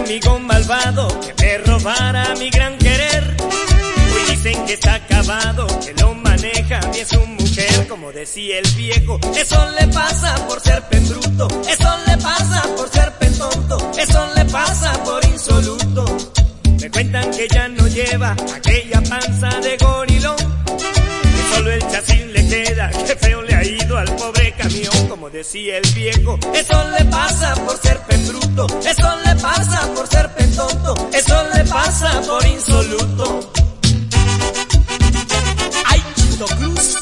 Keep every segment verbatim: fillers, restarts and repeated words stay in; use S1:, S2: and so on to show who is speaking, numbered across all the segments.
S1: amigo malvado que me robara mi gran querer. Hoy dicen que está acabado, que lo maneja bien su mujer. Como decía el viejo, eso le pasa por ser penbruto, eso le pasa por ser pentonto, eso le pasa por insoluto. Me cuentan que ya no lleva aquella panza de gorilón, que solo el chasis le queda, que feo le ha ido al pobre camión. Como decía el viejo, eso le pasa por ser penbruto, eso le pasa por ser pentonto, eso le pasa por insoluto. ¡Ay, Chito Cruz!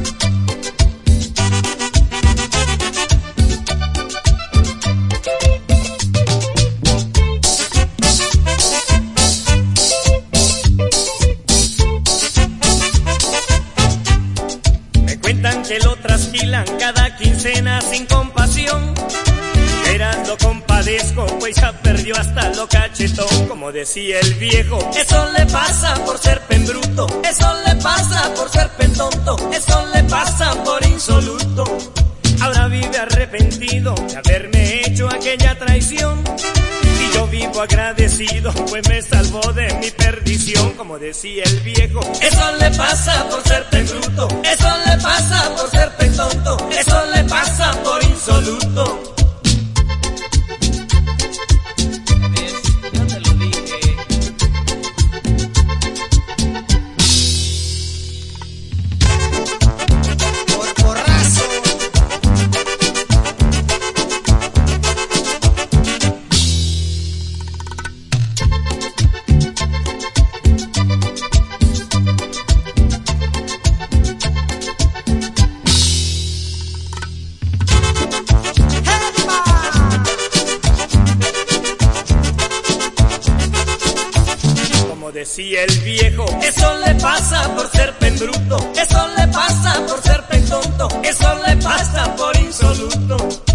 S1: Que lo trasquilan cada quincena sin compasión. Verás, lo compadezco, pues ya perdió hasta lo cachetón. Como decía el viejo, eso le pasa por ser penbruto, eso le pasa por ser pentonto, eso le pasa por insoluto. Ahora vive arrepentido de haberme hecho aquella traición, y yo vivo agradecido, pues me salvó de mi perdición. Como decía el viejo, eso le pasa por ser penbruto, eso le pasa por ser pentonto, eso le pasa por insoluto. Decía el viejo, eso le pasa por ser penbruto, eso le pasa por ser pentonto, eso le pasa por insoluto.